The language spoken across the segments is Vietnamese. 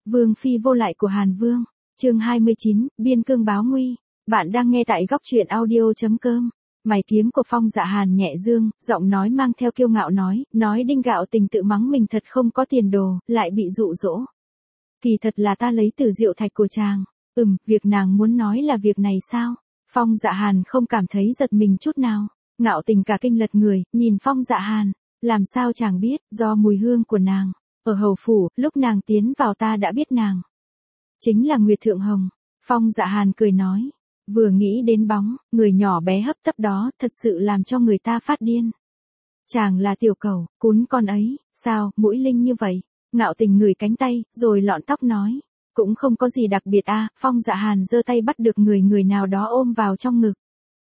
Vương phi vô lại của Hàn Vương, chương 29, biên cương báo nguy. Bạn đang nghe tại góc truyện audio.com. Mày kiếm của Phong Dạ Hàn nhẹ dương, giọng nói mang theo kiêu ngạo nói Đinh Gạo Tình tự mắng mình thật không có tiền đồ, lại bị dụ dỗ. Kỳ thật là ta lấy từ rượu thạch của chàng. Việc nàng muốn nói là việc này sao? Phong Dạ Hàn không cảm thấy giật mình chút nào. Ngạo Tình cả kinh lật người, nhìn Phong Dạ Hàn. Làm sao chàng biết, do mùi hương của nàng. Ở hầu phủ, lúc nàng tiến vào ta đã biết nàng. Chính là Nguyệt Thượng Hồng. Phong Dạ Hàn cười nói. Vừa nghĩ đến bóng, người nhỏ bé hấp tấp đó, thật sự làm cho người ta phát điên. Chàng là tiểu cầu, cún con ấy, sao, mũi linh như vậy? Ngạo Tình ngửi cánh tay, rồi lọn tóc nói. Cũng không có gì đặc biệt à, Phong Dạ Hàn giơ tay bắt được người nào đó ôm vào trong ngực.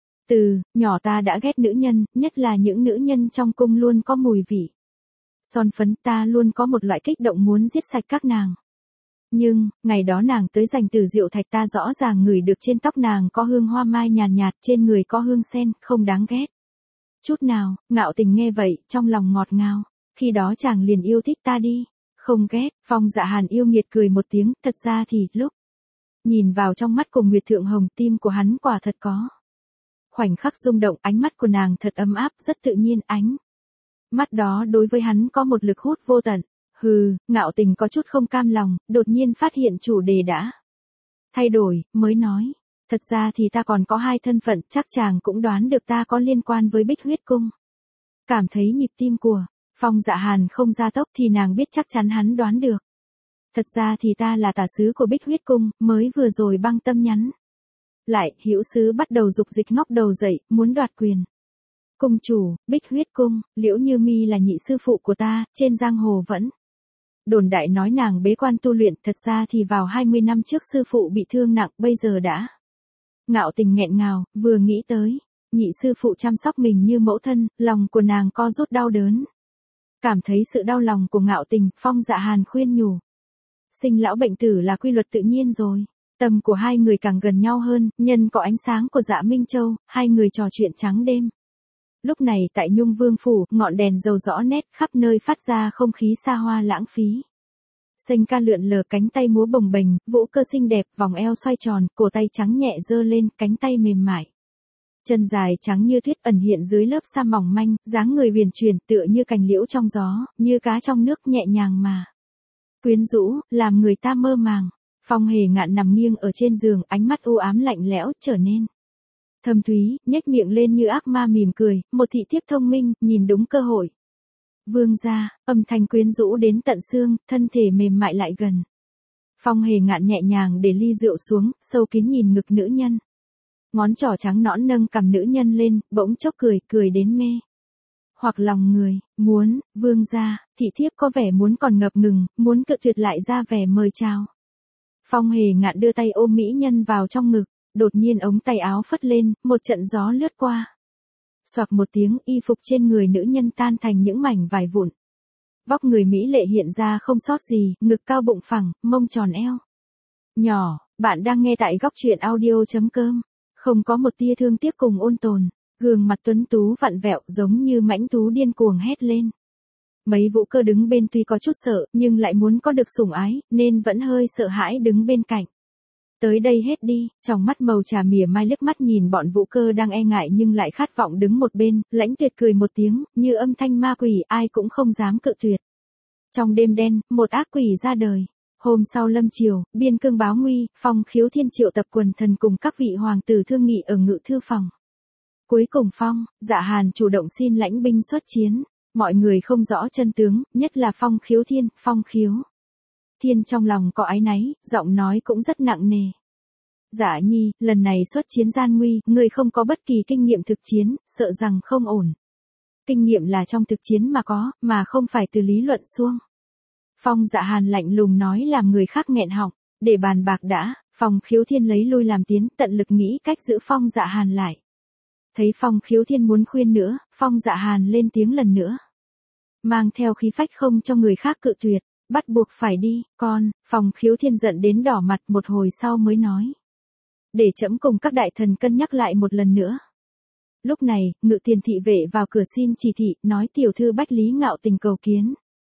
Từ nhỏ ta đã ghét nữ nhân, nhất là những nữ nhân trong cung luôn có mùi vị son phấn, ta luôn có một loại kích động muốn giết sạch các nàng. Nhưng, ngày đó nàng tới giành từ rượu thạch ta rõ ràng ngửi được trên tóc nàng có hương hoa mai nhàn nhạt, trên người có hương sen, không đáng ghét. Chút nào, Ngạo Tình nghe vậy, trong lòng ngọt ngào. Khi đó chàng liền yêu thích ta đi. Không ghét, Phong Dạ Hàn yêu nghiệt cười một tiếng, thật ra thì, lúc nhìn vào trong mắt của Nguyệt Thượng Hồng, tim của hắn quả thật có khoảnh khắc rung động, ánh mắt của nàng thật ấm áp, rất tự nhiên, ánh mắt đó đối với hắn có một lực hút vô tận. Ngạo Tình có chút không cam lòng, đột nhiên phát hiện chủ đề đã thay đổi, mới nói. Thật ra thì ta còn có hai thân phận, chắc chàng cũng đoán được ta có liên quan với Bích Huyết Cung. Cảm thấy nhịp tim của Phong Dạ Hàn không gia tốc thì nàng biết chắc chắn hắn đoán được. Thật ra thì ta là tả sứ của Bích Huyết Cung, mới vừa rồi băng tâm nhắn lại, hữu sứ bắt đầu dục dịch ngóc đầu dậy, muốn đoạt quyền. Cung chủ, Bích Huyết Cung, Liễu Như Mi là nhị sư phụ của ta, trên giang hồ vẫn đồn đại nói nàng bế quan tu luyện, thật ra thì vào 20 năm trước sư phụ bị thương nặng, bây giờ đã. Ngạo Tình nghẹn ngào, vừa nghĩ tới nhị sư phụ chăm sóc mình như mẫu thân, lòng của nàng co rút đau đớn. Cảm thấy sự đau lòng của Ngạo Tình, Phong Dạ Hàn khuyên nhủ. Sinh lão bệnh tử là quy luật tự nhiên rồi. Tâm của hai người càng gần nhau hơn, nhân có ánh sáng của Dạ Minh Châu, hai người trò chuyện trắng đêm. Lúc này tại Nhung Vương Phủ, ngọn đèn dầu rõ nét, khắp nơi phát ra không khí xa hoa lãng phí. Sênh ca lượn lờ cánh tay múa bồng bềnh, vũ cơ xinh đẹp, vòng eo xoay tròn, cổ tay trắng nhẹ giơ lên, cánh tay mềm mại. Chân dài trắng như tuyết ẩn hiện dưới lớp sa mỏng manh, dáng người huyền chuyển tựa như cành liễu trong gió, như cá trong nước nhẹ nhàng mà quyến rũ, làm người ta mơ màng. Phong Hề Ngạn nằm nghiêng ở trên giường, ánh mắt u ám lạnh lẽo, trở nên thâm thúy, nhếch miệng lên như ác ma mỉm cười, một thị thiếp thông minh, nhìn đúng cơ hội. Vương gia, âm thanh quyến rũ đến tận xương, thân thể mềm mại lại gần. Phong Hề Ngạn nhẹ nhàng để ly rượu xuống, sâu kín nhìn ngực nữ nhân. Ngón trỏ trắng nõn nâng cằm nữ nhân lên, bỗng chốc cười đến mê hoặc lòng người. Vương gia, thị thiếp có vẻ muốn còn ngập ngừng, muốn cự tuyệt lại ra vẻ mời chào. Phong Hề Ngạn đưa tay ôm mỹ nhân vào trong ngực, đột nhiên ống tay áo phất lên, một trận gió lướt qua. Xoạc một tiếng, y phục trên người nữ nhân tan thành những mảnh vải vụn. Vóc người mỹ lệ hiện ra không sót gì, ngực cao bụng phẳng, mông tròn eo nhỏ. Bạn đang nghe tại góc truyện audio.com. Không có một tia thương tiếc cùng ôn tồn, gương mặt tuấn tú vặn vẹo giống như mãnh thú điên cuồng hét lên. Mấy vũ cơ đứng bên tuy có chút sợ, nhưng lại muốn có được sủng ái, nên vẫn hơi sợ hãi đứng bên cạnh. Tới đây hết đi, trong mắt màu trà mỉa mai liếc mắt nhìn bọn vũ cơ đang e ngại nhưng lại khát vọng đứng một bên, Lãnh Tuyệt cười một tiếng, như âm thanh ma quỷ, ai cũng không dám cự tuyệt. Trong đêm đen, một ác quỷ ra đời. Hôm sau lâm chiều, biên cương báo nguy, Phong Khiếu Thiên triệu tập quần thần cùng các vị hoàng tử thương nghị ở ngự thư phòng. Cuối cùng Phong Dạ Hàn chủ động xin lãnh binh xuất chiến. Mọi người không rõ chân tướng, nhất là Phong Khiếu Thiên trong lòng có áy náy, giọng nói cũng rất nặng nề. Dạ nhi, lần này xuất chiến gian nguy, người không có bất kỳ kinh nghiệm thực chiến, sợ rằng không ổn. Kinh nghiệm là trong thực chiến mà có, mà không phải từ lý luận suông. Phong Dạ Hàn lạnh lùng nói làm người khác nghẹn họng, để bàn bạc đã. Phong Khiếu Thiên lấy lui làm tiến, tận lực nghĩ cách giữ Phong Dạ Hàn lại. Thấy Phong Khiếu Thiên muốn khuyên nữa, Phong Dạ Hàn lên tiếng lần nữa. Mang theo khí phách không cho người khác cự tuyệt, bắt buộc phải đi, Phong Khiếu Thiên giận đến đỏ mặt, một hồi sau mới nói. Để trẫm cùng các đại thần cân nhắc lại một lần nữa. Lúc này, Ngự Tiền thị vệ vào cửa xin chỉ thị, nói tiểu thư Bách Lý Ngạo Tình cầu kiến.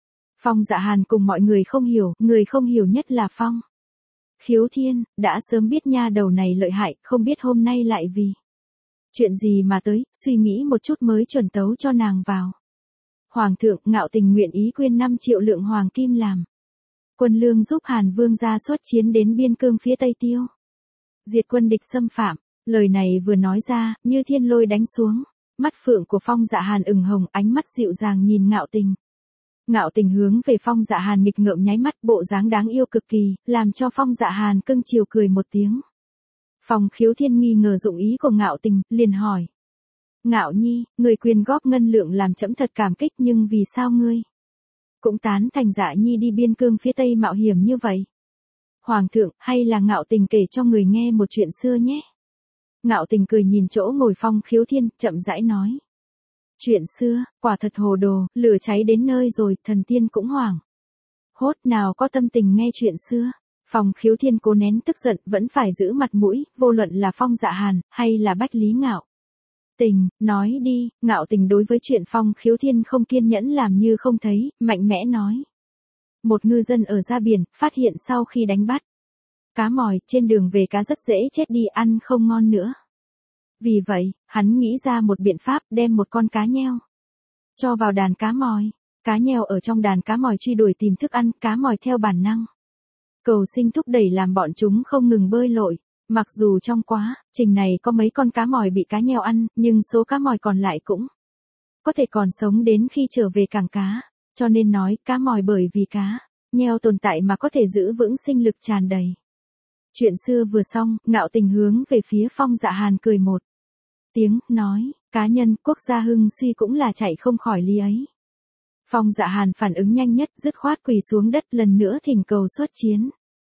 Phong Dạ Hàn cùng mọi người không hiểu nhất là Phong Khiếu Thiên, đã sớm biết nha đầu này lợi hại, không biết hôm nay lại vì chuyện gì mà tới, suy nghĩ một chút mới chuẩn tấu cho nàng vào. Hoàng thượng, Ngạo Tình nguyện ý quyên 5 triệu lượng hoàng kim làm quân lương giúp Hàn Vương gia xuất chiến đến biên cương phía Tây Tiêu. Diệt quân địch xâm phạm, lời này vừa nói ra, như thiên lôi đánh xuống. Mắt phượng của Phong Dạ Hàn ửng hồng, ánh mắt dịu dàng nhìn Ngạo Tình. Ngạo Tình hướng về Phong Dạ Hàn nghịch ngợm nháy mắt, bộ dáng đáng yêu cực kỳ, làm cho Phong Dạ Hàn cưng chiều cười một tiếng. Phong Khiếu Thiên nghi ngờ dụng ý của Ngạo Tình, liền hỏi. Ngạo Nhi, người quyên góp ngân lượng làm trẫm thật cảm kích, nhưng vì sao ngươi cũng tán thành Dạ Nhi đi biên cương phía Tây mạo hiểm như vậy? Hoàng thượng, hay là Ngạo Tình kể cho người nghe một chuyện xưa nhé? Ngạo Tình cười nhìn chỗ ngồi Phong Khiếu Thiên, chậm rãi nói. Chuyện xưa, quả thật hồ đồ, lửa cháy đến nơi rồi, thần tiên cũng hoảng hốt, nào có tâm tình nghe chuyện xưa. Phong Khiếu Thiên cố nén tức giận, vẫn phải giữ mặt mũi, vô luận là Phong Dạ Hàn, hay là Bách Lý Ngạo Tình, nói đi. Ngạo Tình đối với chuyện Phong Khiếu Thiên không kiên nhẫn làm như không thấy, mạnh mẽ nói. Một ngư dân ở ra biển, phát hiện sau khi đánh bắt cá mòi, trên đường về cá rất dễ chết đi, ăn không ngon nữa. Vì vậy, hắn nghĩ ra một biện pháp, đem một con cá nheo cho vào đàn cá mòi. Cá nheo ở trong đàn cá mòi truy đuổi tìm thức ăn, cá mòi theo bản năng cầu sinh thúc đẩy làm bọn chúng không ngừng bơi lội. Mặc dù trong quá trình này có mấy con cá mòi bị cá nheo ăn, nhưng số cá mòi còn lại cũng có thể còn sống đến khi trở về cảng cá. Cho nên nói, cá mòi bởi vì cá nheo tồn tại mà có thể giữ vững sinh lực tràn đầy. Chuyện xưa vừa xong, Ngạo Tình hướng về phía Phong Dạ Hàn cười một tiếng, nói, cá nhân, quốc gia hưng suy cũng là chạy không khỏi lý ấy. Phong Dạ Hàn phản ứng nhanh nhất, dứt khoát quỳ xuống đất, lần nữa thỉnh cầu xuất chiến.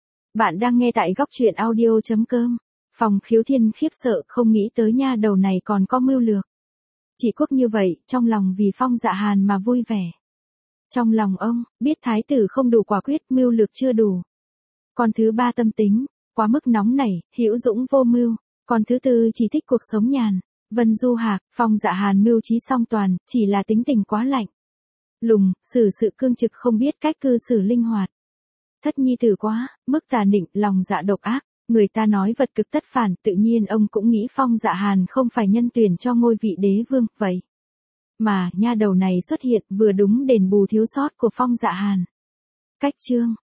Bạn đang nghe tại góc truyện audio.com. Phong Khiếu Thiên khiếp sợ, không nghĩ tới nha đầu này còn có mưu lược trị quốc như vậy, trong lòng vì Phong Dạ Hàn mà vui vẻ. Trong lòng ông, biết thái tử không đủ quả quyết, mưu lược chưa đủ. Con thứ ba tâm tính quá mức nóng nảy, hữu dũng vô mưu. Con thứ tư chỉ thích cuộc sống nhàn vân du hạc. Phong Dạ Hàn mưu trí song toàn, chỉ là tính tình quá lạnh lùng, xử sự cương trực, không biết cách cư xử linh hoạt. Thất nhi tử quá mức tà nịnh, lòng dạ độc ác. Người ta nói vật cực tất phản, tự nhiên ông cũng nghĩ Phong Dạ Hàn không phải nhân tuyển cho ngôi vị đế vương, vậy mà nha đầu này xuất hiện, vừa đúng đền bù thiếu sót của Phong Dạ Hàn. Cách chương